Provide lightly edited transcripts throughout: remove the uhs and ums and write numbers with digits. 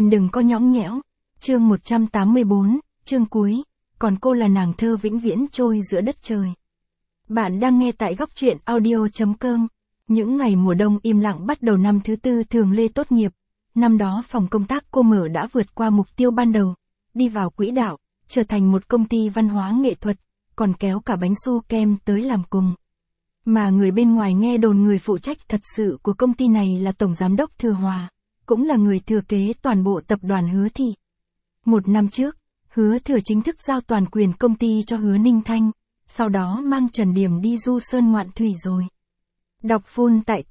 Em đừng có nhõng nhẽo. Chương 184, chương cuối, còn cô là nàng thơ vĩnh viễn trôi giữa đất trời. Bạn đang nghe tại góc truyện audio.com. Những ngày mùa đông im lặng bắt đầu năm thứ tư Thường Lê tốt nghiệp. Năm đó phòng công tác cô mở đã vượt qua mục tiêu ban đầu, đi vào quỹ đạo, trở thành một công ty văn hóa nghệ thuật, còn kéo cả bánh su kem tới làm cùng. Mà người bên ngoài nghe đồn người phụ trách thật sự của công ty này là Tổng Giám đốc Thừa Hòa, cũng là người thừa kế toàn bộ tập đoàn Hứa Thị. Một năm trước, Hứa Thừa chính thức giao toàn quyền công ty cho Hứa Ninh Thanh, sau đó mang Trần Điểm đi du sơn ngoạn thủy rồi. Đọc full tại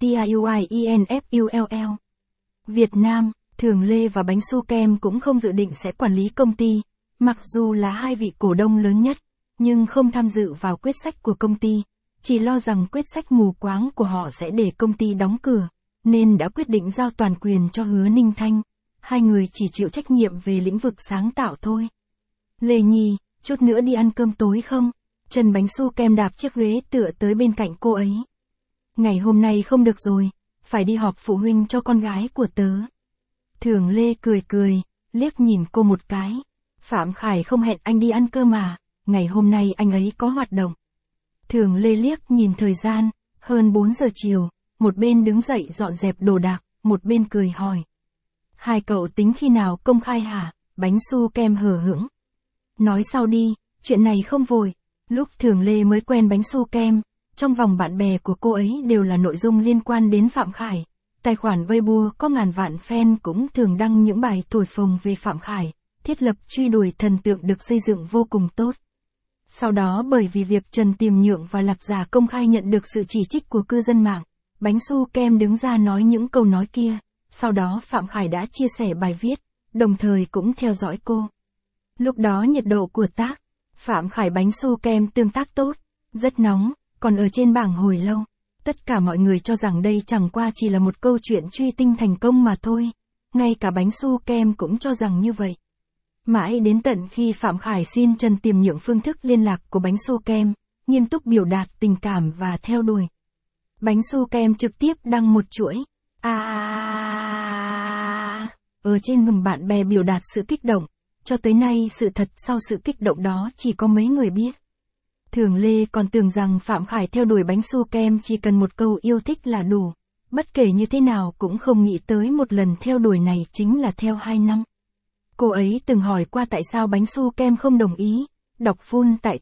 TIUIENFULL. Việt Nam, Thường Lê và bánh su kem cũng không dự định sẽ quản lý công ty, mặc dù là hai vị cổ đông lớn nhất, nhưng không tham dự vào quyết sách của công ty, chỉ lo rằng quyết sách mù quáng của họ sẽ để công ty đóng cửa, nên đã quyết định giao toàn quyền cho Hứa Ninh Thanh, hai người chỉ chịu trách nhiệm về lĩnh vực sáng tạo thôi. Lê Nhi, chút nữa đi ăn cơm tối không? Trần bánh su kem đạp chiếc ghế tựa tới bên cạnh cô ấy. Ngày hôm nay không được rồi, phải đi họp phụ huynh cho con gái của tớ. Thường Lê cười cười, liếc nhìn cô một cái. Phạm Khải không hẹn anh đi ăn cơm à, ngày hôm nay anh ấy có hoạt động. Thường Lê liếc nhìn thời gian, hơn 4 giờ chiều, một bên đứng dậy dọn dẹp đồ đạc, một bên cười hỏi. Hai cậu tính khi nào công khai hả? Bánh su kem hờ hững. Nói sau đi, chuyện này không vội. Lúc Thường Lê mới quen bánh su kem, trong vòng bạn bè của cô ấy đều là nội dung liên quan đến Phạm Khải. Tài khoản Weibo có ngàn vạn fan cũng thường đăng những bài thổi phồng về Phạm Khải, thiết lập truy đuổi thần tượng được xây dựng vô cùng tốt. Sau đó bởi vì việc Trần Tiềm Nhượng và Lạc Giả công khai nhận được sự chỉ trích của cư dân mạng, bánh su kem đứng ra nói những câu nói kia, sau đó Phạm Khải đã chia sẻ bài viết, đồng thời cũng theo dõi cô. Lúc đó nhiệt độ của tác, Phạm Khải bánh su kem tương tác tốt, rất nóng, còn ở trên bảng hồi lâu. Tất cả mọi người cho rằng đây chẳng qua chỉ là một câu chuyện truy tinh thành công mà thôi, ngay cả bánh su kem cũng cho rằng như vậy. Mãi đến tận khi Phạm Khải xin Trần Tiềm Nhượng phương thức liên lạc của bánh su kem, nghiêm túc biểu đạt tình cảm và theo đuổi. Bánh su kem trực tiếp đăng một chuỗi ở trên mầm bạn bè biểu đạt sự kích động, cho tới nay sự thật sau sự kích động đó chỉ có mấy người biết. Thường Lê còn tưởng rằng Phạm Khải theo đuổi bánh su kem chỉ cần một câu yêu thích là đủ, bất kể như thế nào cũng không nghĩ tới một lần theo đuổi này chính là theo 2 năm. Cô ấy từng hỏi qua tại sao bánh su kem không đồng ý, đọc full tại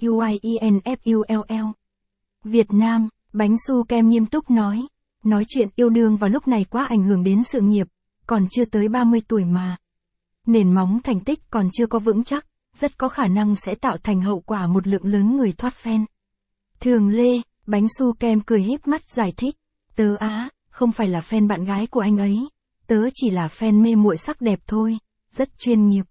TIUIENFULL. Việt Nam, bánh su kem nghiêm túc nói chuyện yêu đương vào lúc này quá ảnh hưởng đến sự nghiệp, còn chưa tới 30 tuổi mà. Nền móng thành tích còn chưa có vững chắc, rất có khả năng sẽ tạo thành hậu quả một lượng lớn người thoát fan. Thường Lê, bánh su kem cười híp mắt giải thích, tớ không phải là fan bạn gái của anh ấy, tớ chỉ là fan mê muội sắc đẹp thôi, rất chuyên nghiệp.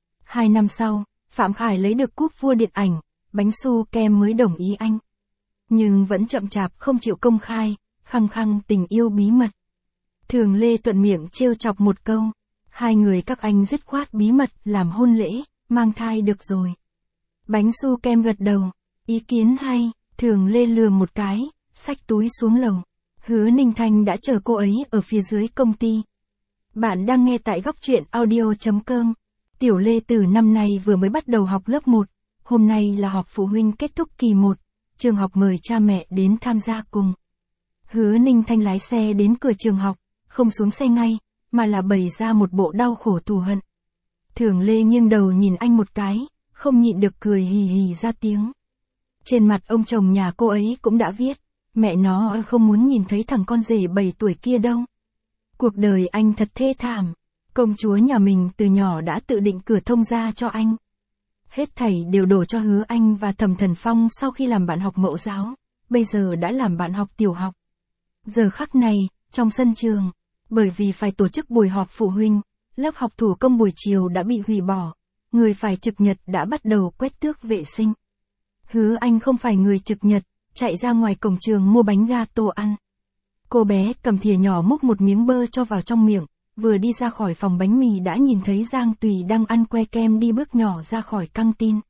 2 năm sau, Phạm Khải lấy được cúp vua điện ảnh, bánh su kem mới đồng ý anh. Nhưng vẫn chậm chạp không chịu công khai, khăng khăng tình yêu bí mật. Thường Lê thuận miệng trêu chọc một câu, hai người các anh dứt khoát bí mật làm hôn lễ, mang thai được rồi. Bánh su kem gật đầu, ý kiến hay. Thường Lê lừa một cái, xách túi xuống lầu. Hứa Ninh Thanh đã chờ cô ấy ở phía dưới công ty. Bạn đang nghe tại góc truyện audio.com. Tiểu Lê từ năm nay vừa mới bắt đầu học lớp 1, hôm nay là họp phụ huynh kết thúc kỳ 1, trường học mời cha mẹ đến tham gia cùng. Hứa Ninh Thanh lái xe đến cửa trường học, không xuống xe ngay, mà là bày ra một bộ đau khổ thù hận. Thường Lê nghiêng đầu nhìn anh một cái, không nhịn được cười hì hì ra tiếng. Trên mặt ông chồng nhà cô ấy cũng đã viết, mẹ nó không muốn nhìn thấy thằng con rể 7 tuổi kia đâu. Cuộc đời anh thật thê thảm, công chúa nhà mình từ nhỏ đã tự định cửa thông ra cho anh. Hết thảy đều đổ cho Hứa Anh và Thẩm Thần Phong sau khi làm bạn học mẫu giáo, bây giờ đã làm bạn học tiểu học. Giờ khắc này, trong sân trường, bởi vì phải tổ chức buổi họp phụ huynh, lớp học thủ công buổi chiều đã bị hủy bỏ, người phải trực nhật đã bắt đầu quét tước vệ sinh. Hứa Anh không phải người trực nhật, chạy ra ngoài cổng trường mua bánh gato ăn. Cô bé cầm thìa nhỏ múc một miếng bơ cho vào trong miệng, vừa đi ra khỏi phòng bánh mì đã nhìn thấy Giang Tùy đang ăn que kem đi bước nhỏ ra khỏi căng tin.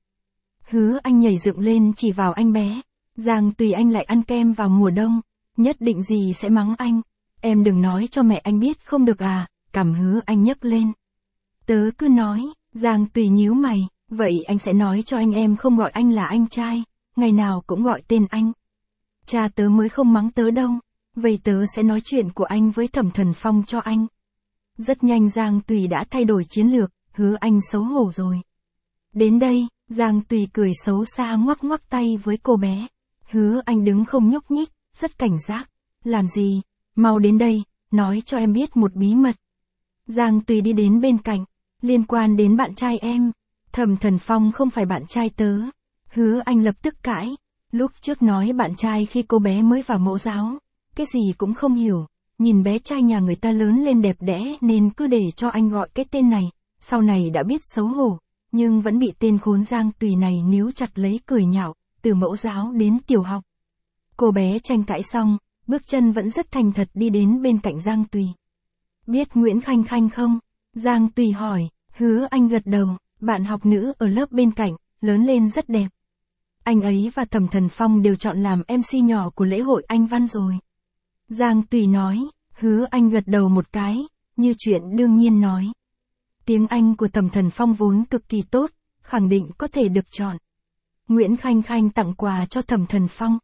Hứa Anh nhảy dựng lên chỉ vào anh bé, Giang Tùy anh lại ăn kem vào mùa đông, nhất định gì sẽ mắng anh. Em đừng nói cho mẹ anh biết không được à, cằm Hứa Anh nhấc lên. Tớ cứ nói, Giang Tùy nhíu mày, vậy anh sẽ nói cho anh em không gọi anh là anh trai, ngày nào cũng gọi tên anh. Cha tớ mới không mắng tớ đâu, vậy tớ sẽ nói chuyện của anh với Thẩm Thần Phong cho anh. Rất nhanh Giang Tùy đã thay đổi chiến lược, Hứa Anh xấu hổ rồi. Đến đây, Giang Tùy cười xấu xa ngoắc ngoắc tay với cô bé. Hứa Anh đứng không nhúc nhích, rất cảnh giác. Làm gì? Mau đến đây, nói cho em biết một bí mật. Giang Tùy đi đến bên cạnh, liên quan đến bạn trai em. Thẩm Thần Phong không phải bạn trai tớ. Hứa Anh lập tức cãi. Lúc trước nói bạn trai khi cô bé mới vào mẫu giáo. Cái gì cũng không hiểu. Nhìn bé trai nhà người ta lớn lên đẹp đẽ nên cứ để cho anh gọi cái tên này. Sau này đã biết xấu hổ, nhưng vẫn bị tên khốn Giang Tùy này níu chặt lấy cười nhạo, từ mẫu giáo đến tiểu học. Cô bé tranh cãi xong, bước chân vẫn rất thành thật đi đến bên cạnh Giang Tùy. Biết Nguyễn Khanh Khanh không? Giang Tùy hỏi. Hứa Anh gật đầu, bạn học nữ ở lớp bên cạnh, lớn lên rất đẹp. Anh ấy và Thẩm Thần Phong đều chọn làm MC nhỏ của lễ hội Anh Văn rồi. Giang Tùy nói. Hứa Anh gật đầu một cái, như chuyện đương nhiên nói. Tiếng Anh của Thẩm Thần Phong vốn cực kỳ tốt, khẳng định có thể được chọn. Nguyễn Khanh Khanh tặng quà cho Thẩm Thần Phong.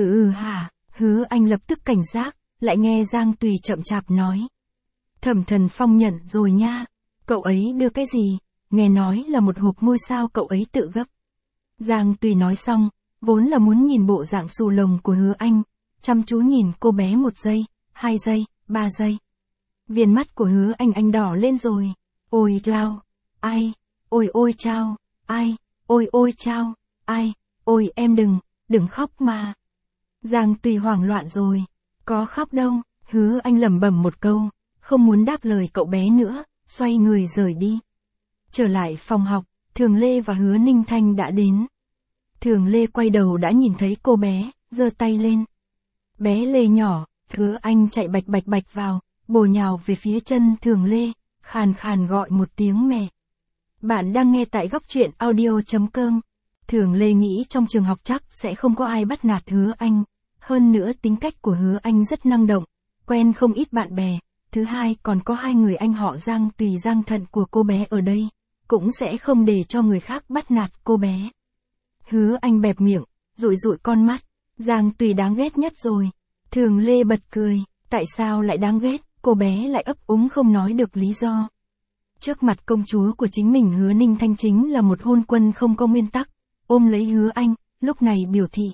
Hả? Hứa Anh lập tức cảnh giác, lại nghe Giang Tùy chậm chạp nói. Thẩm Thần Phong nhận rồi nha. Cậu ấy đưa cái gì? Nghe nói là một hộp ngôi sao cậu ấy tự gấp. Giang Tùy nói xong, vốn là muốn nhìn bộ dạng xù lồng của Hứa Anh, chăm chú nhìn cô bé 1 giây, 2 giây, 3 giây. Viền mắt của Hứa Anh đỏ lên rồi. Ôi chao, ai, ôi chao, ai, ôi chao, ai, ôi em đừng khóc mà. Giang Tùy hoảng loạn rồi, có khóc đâu, Hứa Anh lẩm bẩm một câu, không muốn đáp lời cậu bé nữa, xoay người rời đi. Trở lại phòng học, Thường Lê và Hứa Ninh Thanh đã đến. Thường Lê quay đầu đã nhìn thấy cô bé, giơ tay lên. Bé Lê nhỏ, Hứa Anh chạy bạch bạch vào, bổ nhào về phía chân Thường Lê, khàn khàn gọi một tiếng mẹ. Bạn đang nghe tại góc truyện audio.com. Thường Lê nghĩ trong trường học chắc sẽ không có ai bắt nạt Hứa Anh. Hơn nữa tính cách của Hứa Anh rất năng động, quen không ít bạn bè. Thứ hai còn có 2 người anh họ Giang Tùy Giang Thận của cô bé ở đây, cũng sẽ không để cho người khác bắt nạt cô bé. Hứa Anh bẹp miệng, dụi con mắt. Giang Tùy đáng ghét nhất rồi. Thường Lê bật cười, tại sao lại đáng ghét? Cô bé lại ấp úng không nói được lý do. Trước mặt công chúa của chính mình Hứa Ninh Thanh chính là một hôn quân không có nguyên tắc, ôm lấy Hứa Anh, lúc này biểu thị.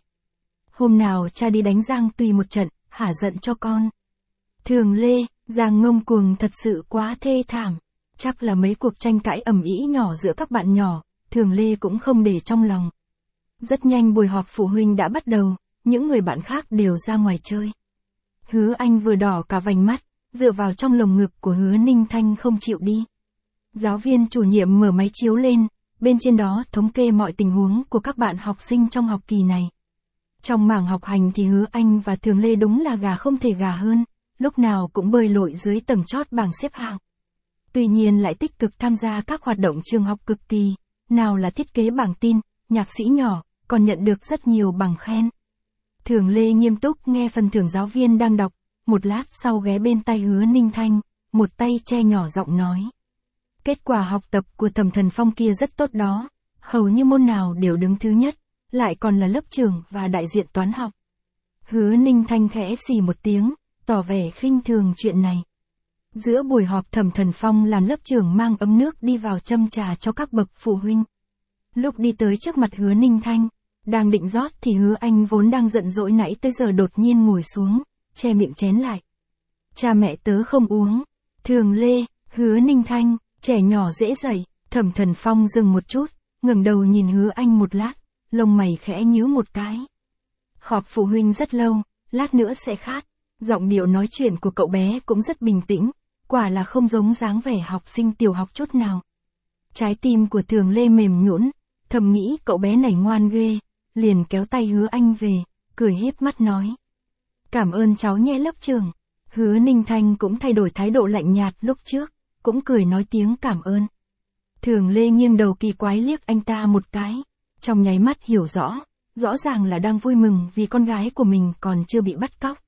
Hôm nào cha đi đánh Giang Tùy một trận, hả giận cho con. Thường Lê, Giang ngông cuồng thật sự quá thê thảm. Chắc là mấy cuộc tranh cãi ầm ĩ nhỏ giữa các bạn nhỏ, Thường Lê cũng không để trong lòng. Rất nhanh buổi họp phụ huynh đã bắt đầu, những người bạn khác đều ra ngoài chơi. Hứa Anh vừa đỏ cả vành mắt, dựa vào trong lồng ngực của Hứa Ninh Thanh không chịu đi. Giáo viên chủ nhiệm mở máy chiếu lên, bên trên đó thống kê mọi tình huống của các bạn học sinh trong học kỳ này. Trong mảng học hành thì Hứa Anh và Thường Lê đúng là gà không thể gà hơn, lúc nào cũng bơi lội dưới tầng chót bảng xếp hạng. Tuy nhiên lại tích cực tham gia các hoạt động trường học cực kỳ, nào là thiết kế bảng tin, nhạc sĩ nhỏ, còn nhận được rất nhiều bằng khen. Thường Lê nghiêm túc nghe phần thưởng giáo viên đang đọc, một lát sau ghé bên tai Hứa Ninh Thanh, một tay che nhỏ giọng nói. Kết quả học tập của Thẩm Thần Phong kia rất tốt đó, hầu như môn nào đều đứng thứ nhất, lại còn là lớp trưởng và đại diện toán học. Hứa Ninh Thanh khẽ xì một tiếng, tỏ vẻ khinh thường chuyện này. Giữa buổi họp Thẩm Thần Phong làm lớp trưởng mang ấm nước đi vào châm trà cho các bậc phụ huynh. Lúc đi tới trước mặt Hứa Ninh Thanh, đang định rót thì Hứa Anh vốn đang giận dỗi nãy tới giờ đột nhiên ngồi xuống, che miệng chén lại. Cha mẹ tớ không uống. Thường Lê, Hứa Ninh Thanh, trẻ nhỏ dễ dậy. Thẩm Thần Phong dừng một chút, ngẩng đầu nhìn Hứa Anh một lát, lông mày khẽ nhíu một cái. Họp phụ huynh rất lâu, lát nữa sẽ khát. Giọng điệu nói chuyện của cậu bé cũng rất bình tĩnh, quả là không giống dáng vẻ học sinh tiểu học chút nào. Trái tim của Thường Lê mềm nhũn, thầm nghĩ cậu bé này ngoan ghê, liền kéo tay Hứa Anh về, cười híp mắt nói. Cảm ơn cháu nhé lớp trưởng. Hứa Ninh Thanh cũng thay đổi thái độ lạnh nhạt lúc trước, cũng cười nói tiếng cảm ơn. Thường Lê nghiêng đầu kỳ quái liếc anh ta một cái, trong nháy mắt hiểu rõ ràng là đang vui mừng vì con gái của mình còn chưa bị bắt cóc.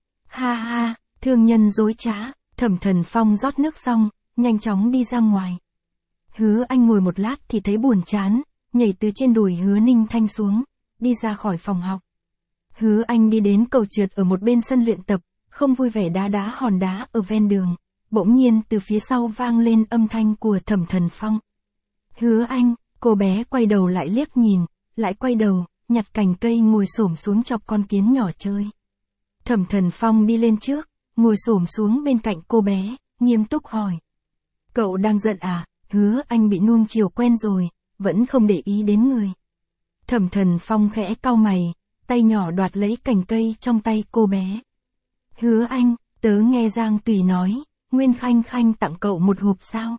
Ha ha, thương nhân dối trá. Thẩm Thần Phong rót nước xong, nhanh chóng đi ra ngoài. Hứa Anh ngồi một lát thì thấy buồn chán, nhảy từ trên đùi Hứa Ninh Thanh xuống, đi ra khỏi phòng học. Hứa Anh đi đến cầu trượt ở một bên sân luyện tập, không vui vẻ đá đá hòn đá ở ven đường. Bỗng nhiên từ phía sau vang lên âm thanh của Thẩm Thần Phong. Hứa Anh, cô bé quay đầu lại liếc nhìn, lại quay đầu, nhặt cành cây ngồi xổm xuống chọc con kiến nhỏ chơi. Thẩm Thần Phong đi lên trước, ngồi xổm xuống bên cạnh cô bé, nghiêm túc hỏi. Cậu đang giận à? Hứa Anh bị nuông chiều quen rồi, vẫn không để ý đến người. Thẩm Thần Phong khẽ cau mày, tay nhỏ đoạt lấy cành cây trong tay cô bé. Hứa Anh, tớ nghe Giang Tùy nói, Nguyên Khanh Khanh tặng cậu một hộp sao?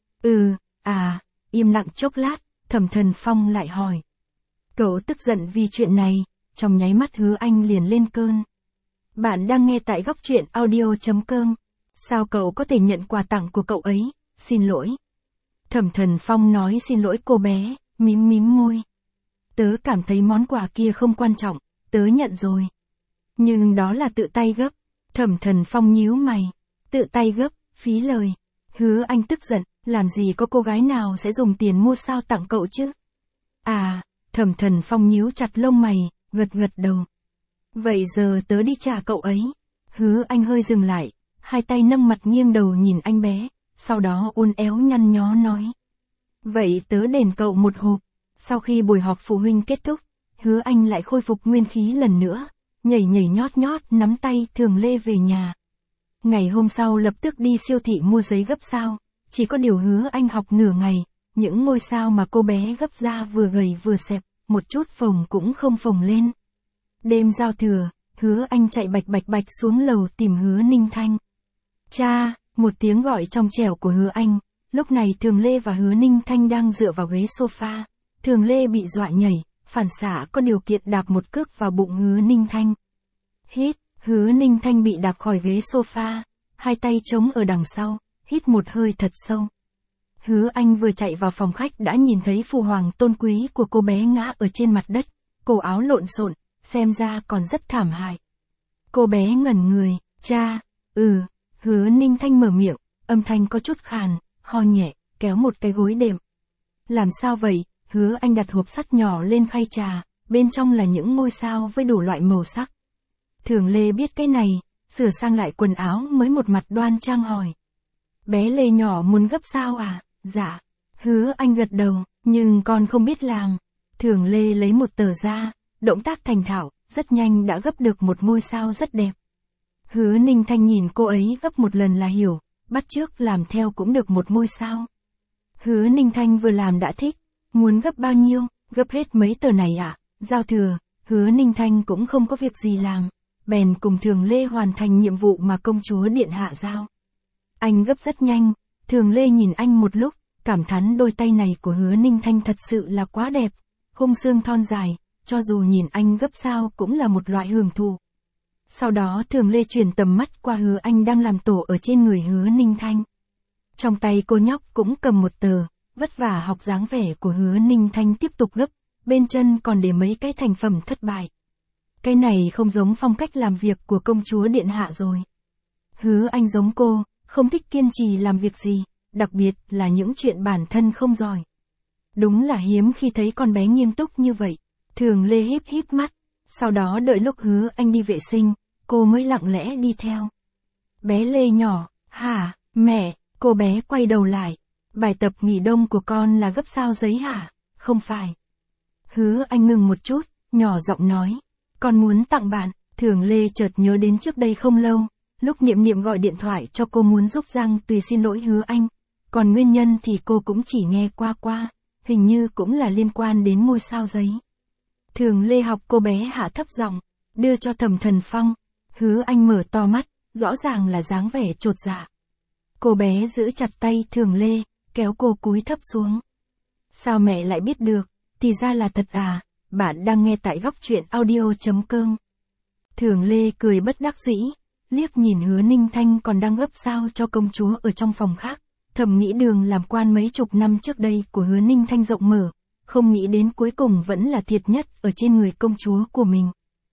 Im lặng chốc lát, Thẩm Thần Phong lại hỏi. Cậu tức giận vì chuyện này, trong nháy mắt Hứa Anh liền lên cơn. Bạn đang nghe tại góc truyện audio.com. Sao cậu có thể nhận quà tặng của cậu ấy? Xin lỗi. Thẩm Thần Phong nói xin lỗi cô bé, mím mím môi. Tớ cảm thấy món quà kia không quan trọng, tớ nhận rồi. Nhưng đó là tự tay gấp. Thẩm Thần Phong nhíu mày. Tự tay gấp, phí lời. Hứa Anh tức giận, làm gì có cô gái nào sẽ dùng tiền mua sao tặng cậu chứ? Thẩm Thần Phong nhíu chặt lông mày, gật gật đầu. Vậy giờ tớ đi trả cậu ấy. Hứa Anh hơi dừng lại, hai tay nâng mặt nghiêng đầu nhìn anh bé, sau đó uốn éo nhăn nhó nói. Vậy tớ đền cậu một hộp. Sau khi buổi họp phụ huynh kết thúc, Hứa Anh lại khôi phục nguyên khí lần nữa, nhảy nhảy nhót nhót nắm tay Thường Lê về nhà. Ngày hôm sau lập tức đi siêu thị mua giấy gấp sao, chỉ có điều Hứa Anh học nửa ngày, những ngôi sao mà cô bé gấp ra vừa gầy vừa xẹp, một chút phồng cũng không phồng lên. Đêm giao thừa, Hứa Anh chạy bạch bạch bạch xuống lầu tìm Hứa Ninh Thanh. Cha, một tiếng gọi trong trẻo của Hứa Anh, lúc này Thường Lê và Hứa Ninh Thanh đang dựa vào ghế sofa. Thường Lê bị dọa nhảy, phản xạ có điều kiện đạp một cước vào bụng Hứa Ninh Thanh. Hít, Hứa Ninh Thanh bị đạp khỏi ghế sofa, hai tay chống ở đằng sau, hít một hơi thật sâu. Hứa Anh vừa chạy vào phòng khách đã nhìn thấy phù hoàng tôn quý của cô bé ngã ở trên mặt đất, cổ áo lộn xộn, xem ra còn rất thảm hại. Cô bé ngẩn người, cha, Hứa Ninh Thanh mở miệng, âm thanh có chút khàn, ho nhẹ, kéo một cái gối đệm. Làm sao vậy? Hứa Anh đặt hộp sắt nhỏ lên khay trà, bên trong là những ngôi sao với đủ loại màu sắc. Thường Lê biết cái này, sửa sang lại quần áo mới một mặt đoan trang hỏi. Bé Lê nhỏ muốn gấp sao à? Dạ. Hứa Anh gật đầu, nhưng con không biết làm. Thường Lê lấy một tờ ra, động tác thành thạo, rất nhanh đã gấp được một ngôi sao rất đẹp. Hứa Ninh Thanh nhìn cô ấy gấp một lần là hiểu, bắt chước làm theo cũng được một ngôi sao. Hứa Ninh Thanh vừa làm đã thích, muốn gấp bao nhiêu, gấp hết mấy tờ này à? Giao thừa, Hứa Ninh Thanh cũng không có việc gì làm, bèn cùng Thường Lê hoàn thành nhiệm vụ mà công chúa điện hạ giao. Anh gấp rất nhanh, Thường Lê nhìn anh một lúc, cảm thán đôi tay này của Hứa Ninh Thanh thật sự là quá đẹp, khung xương thon dài, cho dù nhìn anh gấp sao cũng là một loại hưởng thụ. Sau đó Thường Lê chuyển tầm mắt qua Hứa Anh đang làm tổ ở trên người Hứa Ninh Thanh. Trong tay cô nhóc cũng cầm một tờ, vất vả học dáng vẻ của Hứa Ninh Thanh tiếp tục gấp, bên chân còn để mấy cái thành phẩm thất bại. Cái này không giống phong cách làm việc của công chúa điện hạ rồi. Hứa Anh giống cô, không thích kiên trì làm việc gì, đặc biệt là những chuyện bản thân không giỏi. Đúng là hiếm khi thấy con bé nghiêm túc như vậy. Thường Lê híp híp mắt, sau đó đợi lúc Hứa Anh đi vệ sinh, cô mới lặng lẽ đi theo. Bé Lê nhỏ, hả, mẹ, cô bé quay đầu lại. Bài tập nghỉ đông của con là gấp sao giấy hả? Không phải. Hứa Anh ngừng một chút, nhỏ giọng nói. Con muốn tặng bạn. Thường Lê chợt nhớ đến trước đây không lâu, lúc Niệm Niệm gọi điện thoại cho cô muốn giúp Giang Tùy xin lỗi Hứa Anh. Còn nguyên nhân thì cô cũng chỉ nghe qua, hình như cũng là liên quan đến ngôi sao giấy. Thường Lê học cô bé hạ thấp giọng, đưa cho Thẩm Thần Phong. Hứa Anh mở to mắt, rõ ràng là dáng vẻ chột dạ. Cô bé giữ chặt tay Thường Lê, kéo cô cúi thấp xuống. Sao mẹ lại biết được? Thì ra là thật à? Bạn đang nghe tại góc truyện audio.com. Thường Lê cười bất đắc dĩ, liếc nhìn Hứa Ninh Thanh còn đang gấp sao cho công chúa ở trong phòng khác. Thầm nghĩ đường làm quan mấy chục năm trước đây của Hứa Ninh Thanh rộng mở, không nghĩ đến cuối cùng vẫn là thiệt nhất ở trên người công chúa của mình.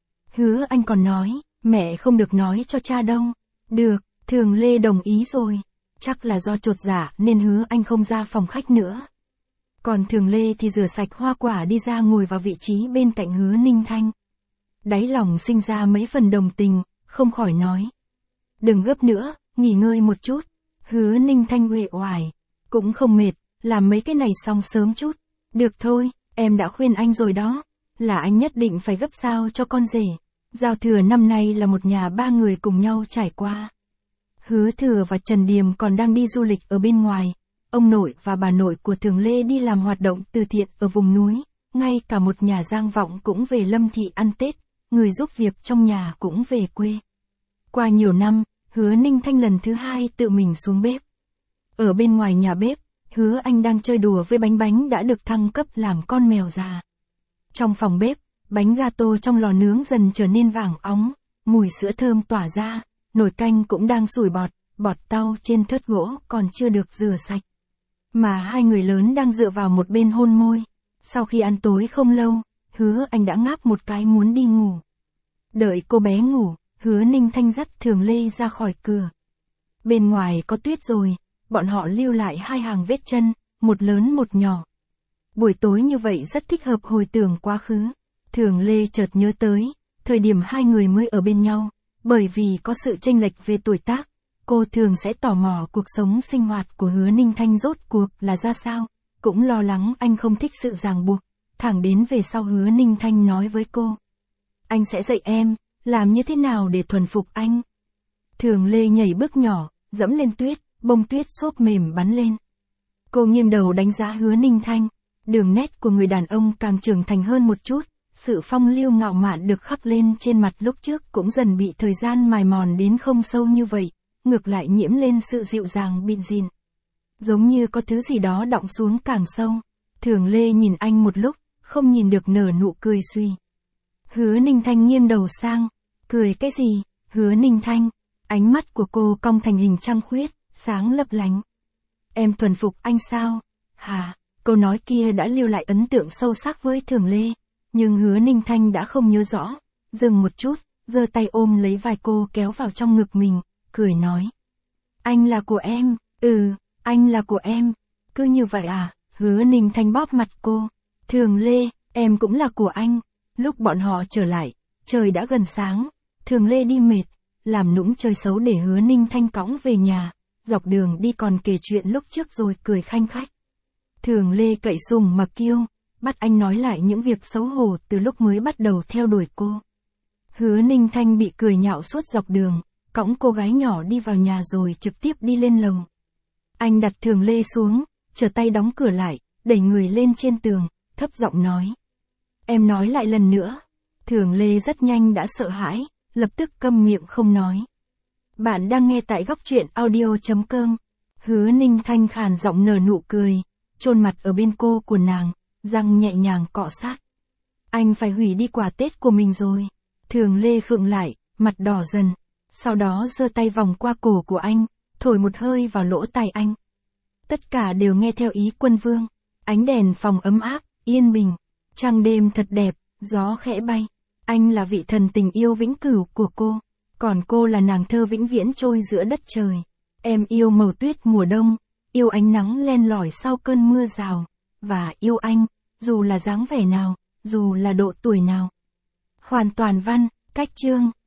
Hứa Anh còn nói, mẹ không được nói cho cha đâu. Được, Thường Lê đồng ý rồi. Chắc là do chột dạ nên Hứa Anh không ra phòng khách nữa. Còn Thường Lê thì rửa sạch hoa quả đi ra ngồi vào vị trí bên cạnh Hứa Ninh Thanh. Đáy lòng sinh ra mấy phần đồng tình, không khỏi nói. Đừng gấp nữa, nghỉ ngơi một chút. Hứa Ninh Thanh uể oải. Cũng không mệt, làm mấy cái này xong sớm chút. Được thôi, em đã khuyên anh rồi đó. Là anh nhất định phải gấp sao cho con rể. Giao thừa năm nay là một nhà ba người cùng nhau trải qua. Hứa Thừa và Trần Điềm còn đang đi du lịch ở bên ngoài. Ông nội và bà nội của Thường Lê đi làm hoạt động từ thiện ở vùng núi. Ngay cả một nhà Giang Vọng cũng về Lâm Thị ăn Tết. Người giúp việc trong nhà cũng về quê. Qua nhiều năm, Hứa Ninh Thanh lần thứ hai tự mình xuống bếp. Ở bên ngoài nhà bếp, Hứa Anh đang chơi đùa với bánh bánh đã được thăng cấp làm con mèo già. Trong phòng bếp, bánh gato trong lò nướng dần trở nên vàng óng, mùi sữa thơm tỏa ra, nồi canh cũng đang sủi bọt tau trên thớt gỗ còn chưa được rửa sạch. Mà hai người lớn đang dựa vào một bên hôn môi. Sau khi ăn tối không lâu, Hứa Anh đã ngáp một cái muốn đi ngủ. Đợi cô bé ngủ, Hứa Ninh Thanh dắt Thường Lê ra khỏi cửa. Bên ngoài có tuyết rồi, bọn họ lưu lại hai hàng vết chân, một lớn một nhỏ. Buổi tối như vậy rất thích hợp hồi tưởng quá khứ. Thường Lê chợt nhớ tới, thời điểm hai người mới ở bên nhau, bởi vì có sự chênh lệch về tuổi tác, cô thường sẽ tò mò cuộc sống sinh hoạt của Hứa Ninh Thanh rốt cuộc là ra sao, cũng lo lắng anh không thích sự ràng buộc, thẳng đến về sau Hứa Ninh Thanh nói với cô. Anh sẽ dạy em, làm như thế nào để thuần phục anh. Thường Lê nhảy bước nhỏ, dẫm lên tuyết, bông tuyết xốp mềm bắn lên. Cô nghiêng đầu đánh giá Hứa Ninh Thanh, đường nét của người đàn ông càng trưởng thành hơn một chút, sự phong lưu ngạo mạn được khắc lên trên mặt lúc trước cũng dần bị thời gian mài mòn đến không sâu như vậy, ngược lại nhiễm lên sự dịu dàng bịn dịn. Giống như có thứ gì đó đọng xuống càng sâu. Thường Lê nhìn anh một lúc, không nhìn được nở nụ cười suy. Hứa Ninh Thanh nghiêng đầu sang, cười cái gì? Hứa Ninh Thanh, ánh mắt của cô cong thành hình trăng khuyết, sáng lấp lánh. Em thuần phục anh sao? Hả? Câu nói kia đã lưu lại ấn tượng sâu sắc với Thường Lê, nhưng Hứa Ninh Thanh đã không nhớ rõ. Dừng một chút, giơ tay ôm lấy vai cô kéo vào trong ngực mình, cười nói. Anh là của em, anh là của em. Cứ như vậy à? Hứa Ninh Thanh bóp mặt cô. Thường Lê, em cũng là của anh. Lúc bọn họ trở lại, trời đã gần sáng. Thường Lê đi mệt, làm nũng chơi xấu để Hứa Ninh Thanh cõng về nhà. Dọc đường đi còn kể chuyện lúc trước rồi cười khanh khách. Thường Lê cậy sùng mà kêu, bắt anh nói lại những việc xấu hổ từ lúc mới bắt đầu theo đuổi cô. Hứa Ninh Thanh bị cười nhạo suốt dọc đường, cõng cô gái nhỏ đi vào nhà rồi trực tiếp đi lên lầu. Anh đặt Thường Lê xuống, trở tay đóng cửa lại, đẩy người lên trên tường, thấp giọng nói. Em nói lại lần nữa. Thường Lê rất nhanh đã sợ hãi, lập tức câm miệng không nói. Bạn đang nghe tại góc truyện audio.com. Hứa Ninh Thanh khàn giọng nở nụ cười, chôn mặt ở bên cô của nàng, răng nhẹ nhàng cọ sát. Anh phải hủy đi quà Tết của mình rồi. Thường Lê khựng lại, mặt đỏ dần. Sau đó giơ tay vòng qua cổ của anh, thổi một hơi vào lỗ tai anh. Tất cả đều nghe theo ý Quân Vương. Ánh đèn phòng ấm áp, yên bình. Trăng đêm thật đẹp, gió khẽ bay. Anh là vị thần tình yêu vĩnh cửu của cô. Còn cô là nàng thơ vĩnh viễn trôi giữa đất trời. Em yêu màu tuyết mùa đông, yêu ánh nắng len lỏi sau cơn mưa rào. Và yêu anh, dù là dáng vẻ nào, dù là độ tuổi nào. Hoàn toàn văn, cách chương.